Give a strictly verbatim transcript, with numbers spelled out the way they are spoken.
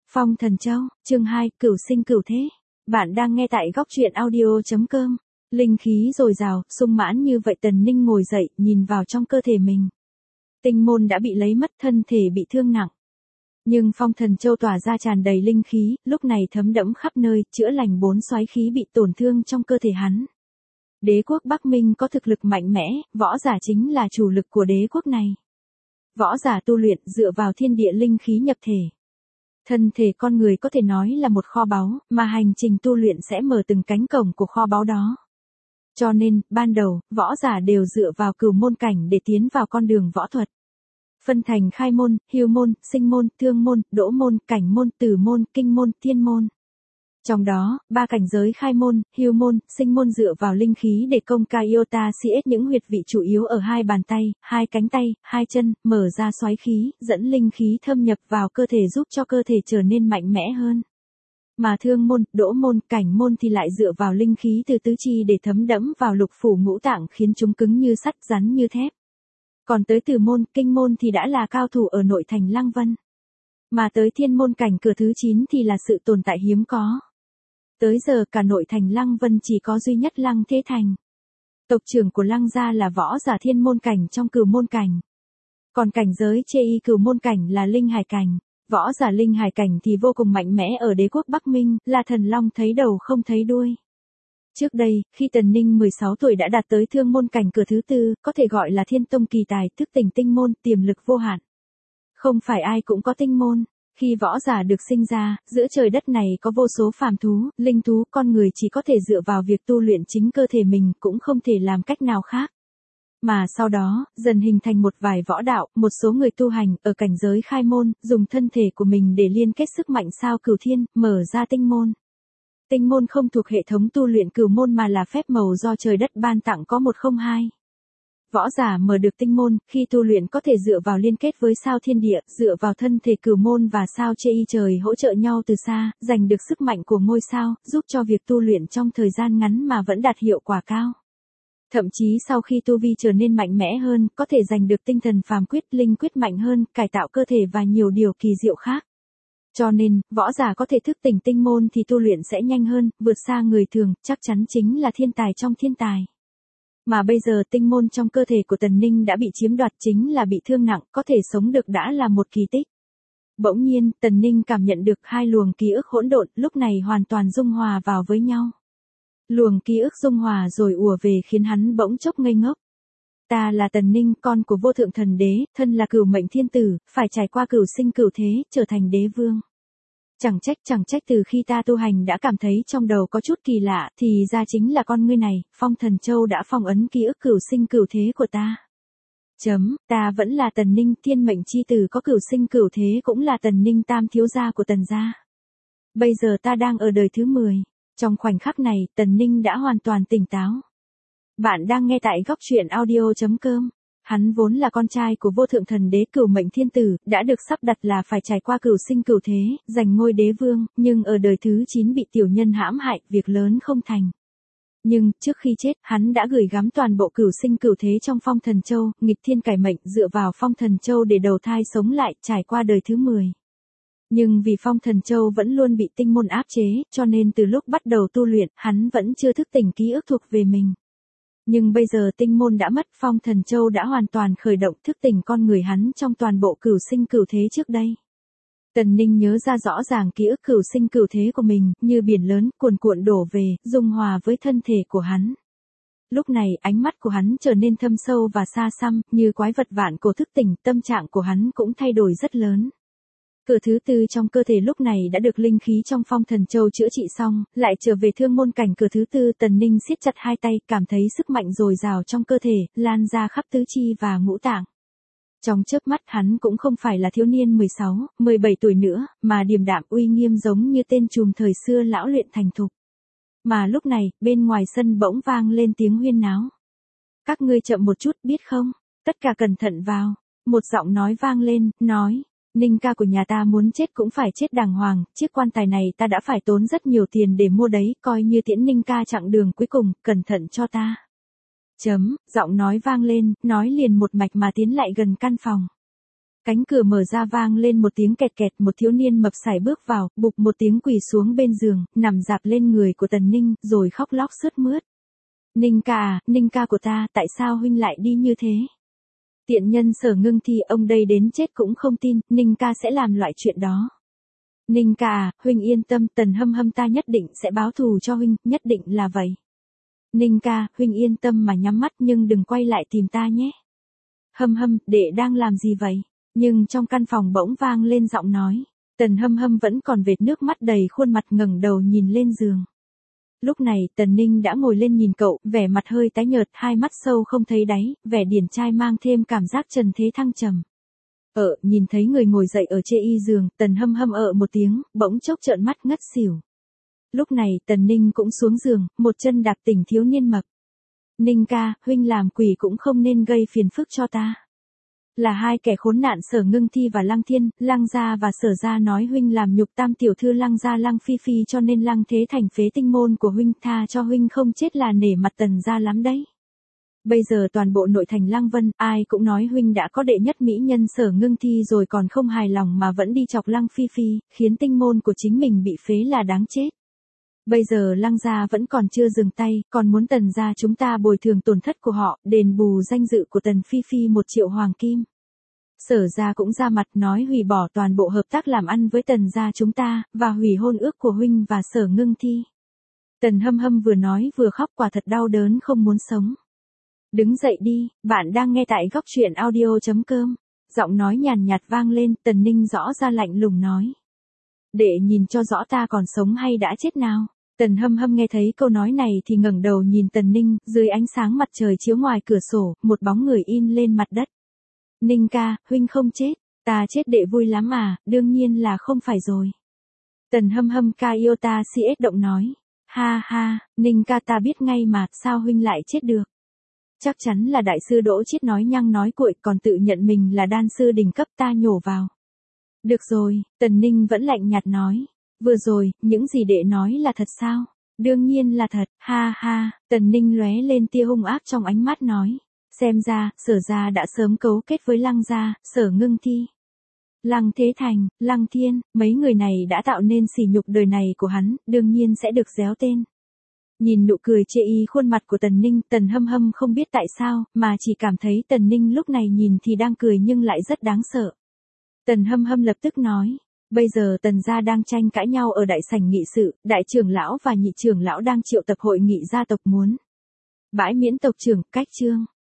Phong Thần Châu, chương hai, Cửu Sinh Cửu Thế. Bạn đang nghe tại góc truyện audio chấm com. Linh khí dồi dào, sung mãn như vậy Tần Ninh ngồi dậy, nhìn vào trong cơ thể mình. Tinh môn đã bị lấy mất, thân thể bị thương nặng. Nhưng Phong Thần Châu tỏa ra tràn đầy linh khí, lúc này thấm đẫm khắp nơi, chữa lành bốn soái khí bị tổn thương trong cơ thể hắn. Đế quốc Bắc Minh có thực lực mạnh mẽ, võ giả chính là chủ lực của đế quốc này. Võ giả tu luyện dựa vào thiên địa linh khí nhập thể. Thân thể con người có thể nói là một kho báu, mà hành trình tu luyện sẽ mở từng cánh cổng của kho báu đó. Cho nên, ban đầu, võ giả đều dựa vào cửu môn cảnh để tiến vào con đường võ thuật. Phân thành khai môn, hưu môn, sinh môn, thương môn, đỗ môn, cảnh môn, tử môn, kinh môn, thiên môn. Trong đó, ba cảnh giới khai môn, hưu môn, sinh môn dựa vào linh khí để công ca iota cs những huyệt vị chủ yếu ở hai bàn tay, hai cánh tay, hai chân, mở ra soái khí, dẫn linh khí thâm nhập vào cơ thể giúp cho cơ thể trở nên mạnh mẽ hơn. Mà thương môn, đỗ môn, cảnh môn thì lại dựa vào linh khí từ tứ chi để thấm đẫm vào lục phủ ngũ tạng khiến chúng cứng như sắt, rắn như thép. Còn tới tử môn, kinh môn thì đã là cao thủ ở nội thành Lăng Vân. Mà tới thiên môn cảnh cửa thứ chín thì là sự tồn tại hiếm có. Tới giờ cả nội thành Lăng Vân chỉ có duy nhất Lăng Thế Thành. Tộc trưởng của Lăng gia là võ giả thiên môn cảnh trong cửu môn cảnh. Còn cảnh giới chê y cửu môn cảnh là linh hải cảnh. Võ giả linh hải cảnh thì vô cùng mạnh mẽ ở đế quốc Bắc Minh, là thần long thấy đầu không thấy đuôi. Trước đây, khi Tần Ninh mười sáu tuổi đã đạt tới thương môn cảnh cửa thứ tư, có thể gọi là thiên tông kỳ tài, thức tỉnh tinh môn, tiềm lực vô hạn. Không phải ai cũng có tinh môn. Khi võ giả được sinh ra, giữa trời đất này có vô số phàm thú, linh thú, con người chỉ có thể dựa vào việc tu luyện chính cơ thể mình, cũng không thể làm cách nào khác. Mà sau đó, dần hình thành một vài võ đạo, một số người tu hành, ở cảnh giới khai môn, dùng thân thể của mình để liên kết sức mạnh sao cửu thiên, mở ra tinh môn. Tinh môn không thuộc hệ thống tu luyện cửu môn mà là phép màu do trời đất ban tặng có một không hai. Võ giả mở được tinh môn, khi tu luyện có thể dựa vào liên kết với sao thiên địa, dựa vào thân thể cửu môn và sao chê y trời hỗ trợ nhau từ xa, giành được sức mạnh của ngôi sao, giúp cho việc tu luyện trong thời gian ngắn mà vẫn đạt hiệu quả cao. Thậm chí sau khi tu vi trở nên mạnh mẽ hơn, có thể giành được tinh thần phàm quyết, linh quyết mạnh hơn, cải tạo cơ thể và nhiều điều kỳ diệu khác. Cho nên, võ giả có thể thức tỉnh tinh môn thì tu luyện sẽ nhanh hơn, vượt xa người thường, chắc chắn chính là thiên tài trong thiên tài. Mà bây giờ tinh môn trong cơ thể của Tần Ninh đã bị chiếm đoạt, chính là bị thương nặng, có thể sống được đã là một kỳ tích. Bỗng nhiên, Tần Ninh cảm nhận được hai luồng ký ức hỗn độn, lúc này hoàn toàn dung hòa vào với nhau. Luồng ký ức dung hòa rồi ùa về khiến hắn bỗng chốc ngây ngốc. Ta là Tần Ninh, con của vô thượng thần đế, thân là cửu mệnh thiên tử, phải trải qua cửu sinh cửu thế, trở thành đế vương. Chẳng trách chẳng trách từ khi ta tu hành đã cảm thấy trong đầu có chút kỳ lạ, thì ra chính là con ngươi này, Phong Thần Châu đã phong ấn ký ức cửu sinh cửu thế của ta. Chấm, ta vẫn là Tần Ninh, thiên mệnh chi tử có cửu sinh cửu thế cũng là Tần Ninh tam thiếu gia của Tần gia. Bây giờ ta đang ở đời thứ mười, trong khoảnh khắc này, Tần Ninh đã hoàn toàn tỉnh táo. Bạn đang nghe tại góc truyện audio chấm com. Hắn vốn là con trai của vô thượng thần đế cửu mệnh thiên tử, đã được sắp đặt là phải trải qua cửu sinh cửu thế, giành ngôi đế vương, nhưng ở đời thứ chín bị tiểu nhân hãm hại, việc lớn không thành. Nhưng, trước khi chết, hắn đã gửi gắm toàn bộ cửu sinh cửu thế trong Phong Thần Châu, nghịch thiên cải mệnh dựa vào Phong Thần Châu để đầu thai sống lại, trải qua đời thứ mười. Nhưng vì Phong Thần Châu vẫn luôn bị tinh môn áp chế, cho nên từ lúc bắt đầu tu luyện, hắn vẫn chưa thức tỉnh ký ức thuộc về mình. Nhưng bây giờ tinh môn đã mất, Phong Thần Châu đã hoàn toàn khởi động thức tỉnh con người hắn trong toàn bộ cửu sinh cửu thế trước đây. Tần Ninh nhớ ra rõ ràng ký ức cửu sinh cửu thế của mình, như biển lớn, cuồn cuộn đổ về, dung hòa với thân thể của hắn. Lúc này, ánh mắt của hắn trở nên thâm sâu và xa xăm, như quái vật vạn cổ thức tỉnh, tâm trạng của hắn cũng thay đổi rất lớn. Cửa thứ tư trong cơ thể lúc này đã được linh khí trong Phong Thần Châu chữa trị xong, lại trở về thương môn cảnh cửa thứ tư. Tần Ninh siết chặt hai tay, cảm thấy sức mạnh dồi dào trong cơ thể, lan ra khắp tứ chi và ngũ tạng. Trong chớp mắt hắn cũng không phải là thiếu niên mười sáu, mười bảy tuổi nữa, mà điềm đạm uy nghiêm giống như tên trùm thời xưa lão luyện thành thục. Mà lúc này, bên ngoài sân bỗng vang lên tiếng huyên náo. Các ngươi chậm một chút biết không? Tất cả cẩn thận vào. Một giọng nói vang lên, nói. Ninh ca của nhà ta muốn chết cũng phải chết đàng hoàng, chiếc quan tài này ta đã phải tốn rất nhiều tiền để mua đấy, coi như tiễn Ninh ca chặng đường cuối cùng, cẩn thận cho ta. Chấm, giọng nói vang lên, nói liền một mạch mà tiến lại gần căn phòng. Cánh cửa mở ra vang lên một tiếng kẹt kẹt, một thiếu niên mập sải bước vào, bụp một tiếng quỳ xuống bên giường, nằm dạp lên người của Tần Ninh, rồi khóc lóc sướt mướt. Ninh ca à, Ninh ca của ta, tại sao huynh lại đi như thế? Tiện nhân Sở Ngưng Thi, ông đây đến chết cũng không tin, Ninh ca sẽ làm loại chuyện đó. Ninh ca à, huynh yên tâm, Tần Hâm Hâm ta nhất định sẽ báo thù cho huynh, nhất định là vậy. Ninh ca, huynh yên tâm mà nhắm mắt nhưng đừng quay lại tìm ta nhé. Hâm Hâm, đệ đang làm gì vậy? Nhưng trong căn phòng bỗng vang lên giọng nói. Tần Hâm Hâm vẫn còn vệt nước mắt đầy khuôn mặt, ngẩng đầu nhìn lên giường. Lúc này Tần Ninh đã ngồi lên nhìn cậu, vẻ mặt hơi tái nhợt, hai mắt sâu không thấy đáy, vẻ điển trai mang thêm cảm giác trần thế thăng trầm. Ờ, nhìn thấy người ngồi dậy ở chê y giường, Tần Hâm Hâm ợ một tiếng, bỗng chốc trợn mắt ngất xỉu. Lúc này Tần Ninh cũng xuống giường, một chân đạp tỉnh thiếu niên mập. Ninh ca, huynh làm quỷ cũng không nên gây phiền phức cho ta. Là hai kẻ khốn nạn Sở Ngưng Thi và Lăng Thiên, Lăng gia và Sở gia nói huynh làm nhục tam tiểu thư Lăng gia Lăng Phi Phi, cho nên Lăng Thế Thành phế tinh môn của huynh, tha cho huynh không chết là nể mặt Tần gia lắm đấy. Bây giờ toàn bộ nội thành Lăng Vân, ai cũng nói huynh đã có đệ nhất mỹ nhân Sở Ngưng Thi rồi còn không hài lòng mà vẫn đi chọc Lăng Phi Phi, khiến tinh môn của chính mình bị phế là đáng chết. Bây giờ Lăng gia vẫn còn chưa dừng tay, còn muốn Tần gia chúng ta bồi thường tổn thất của họ, đền bù danh dự của Tần Phi Phi một triệu hoàng kim. Sở gia cũng ra mặt nói hủy bỏ toàn bộ hợp tác làm ăn với Tần gia chúng ta, và hủy hôn ước của huynh và Sở Ngưng Thi. Tần Hâm Hâm vừa nói vừa khóc, quả thật đau đớn không muốn sống. Đứng dậy đi, bạn đang nghe tại góc truyện audio chấm com. Giọng nói nhàn nhạt vang lên, Tần Ninh rõ ra lạnh lùng nói. Để nhìn cho rõ ta còn sống hay đã chết nào. Tần Hâm Hâm nghe thấy câu nói này thì ngẩng đầu nhìn Tần Ninh, dưới ánh sáng mặt trời chiếu ngoài cửa sổ, một bóng người in lên mặt đất. Ninh ca, huynh không chết, ta chết đệ vui lắm à, đương nhiên là không phải rồi. Tần Hâm Hâm ca yêu ta si ết động nói. Ha ha, Ninh ca ta biết ngay mà, sao huynh lại chết được? Chắc chắn là đại sư Đỗ Chiết nói nhăng nói cuội, còn tự nhận mình là đan sư đỉnh cấp, ta nhổ vào. Được rồi, Tần Ninh vẫn lạnh nhạt nói. Vừa rồi, những gì đệ nói là thật sao? Đương nhiên là thật, ha ha, Tần Ninh lóe lên tia hung ác trong ánh mắt nói. Xem ra, Sở gia đã sớm cấu kết với Lăng gia, Sở Ngưng Thi. Lăng Thế Thành, Lăng Thiên, mấy người này đã tạo nên sỉ nhục đời này của hắn, đương nhiên sẽ được réo tên. Nhìn nụ cười chê y khuôn mặt của Tần Ninh, Tần Hâm Hâm không biết tại sao, mà chỉ cảm thấy Tần Ninh lúc này nhìn thì đang cười nhưng lại rất đáng sợ. Tần Hâm Hâm lập tức nói. Bây giờ Tần gia đang tranh cãi nhau ở đại sảnh nghị sự, đại trưởng lão và nhị trưởng lão đang triệu tập hội nghị gia tộc muốn bãi miễn tộc trưởng, cách trương.